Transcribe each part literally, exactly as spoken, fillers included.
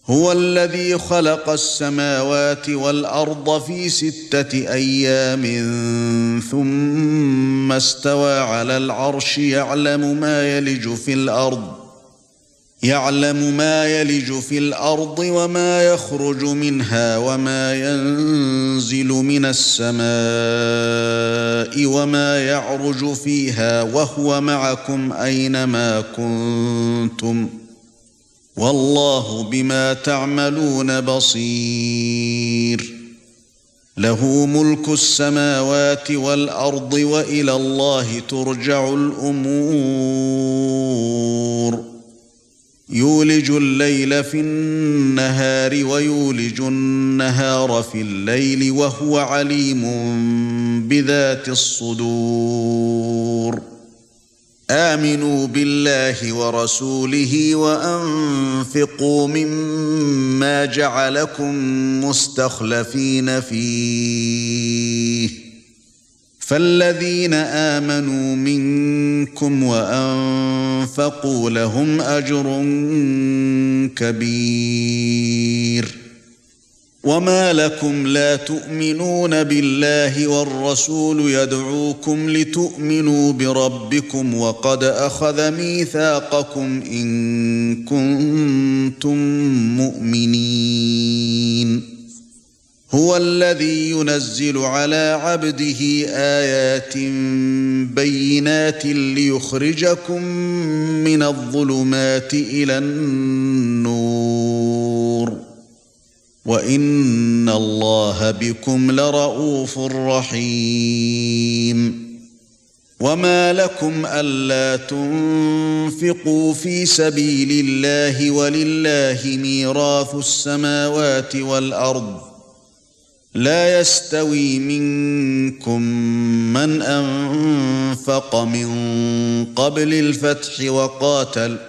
هو الذي خلق السماوات والأرض في ستة أيام ثم استوى على العرش يعلم ما يلج في الأرض يعلم ما يلج في الأرض وما يخرج منها وما ينزل من السماء وما يعرج فيها وهو معكم أينما كنتم والله بما تعملون بصير له ملك السماوات والأرض وإلى الله ترجع الأمور يولج الليل في النهار ويولج النهار في الليل وهو عليم بذات الصدور آمنوا بالله ورسوله وأنفقوا مما جعلكم مستخلفين فيه فالذين آمنوا منكم وأنفقوا لهم أجر كبير وما لكم لا تؤمنون بالله والرسول يدعوكم لتؤمنوا بربكم وقد أخذ ميثاقكم إن كنتم مؤمنين هو الذي ينزل على عبده آيات بينات ليخرجكم من الظلمات إلى النور وإن الله بكم لرءوف رحيم وما لكم ألا تنفقوا في سبيل الله ولله ميراث السماوات والأرض لا يستوي منكم من أنفق من قبل الفتح وقاتل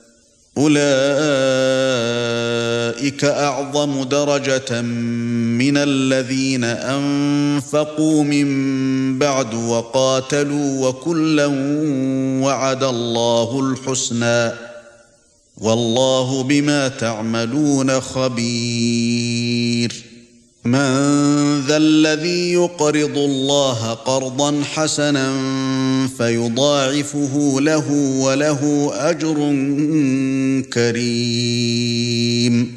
أولئك أعظم درجة من الذين أنفقوا من بعد وقاتلوا وكلا وعد الله الحسنى والله بما تعملون خبير من ذا الذي يقرض الله قرضا حسنا فيضاعفه له وله أجر كريم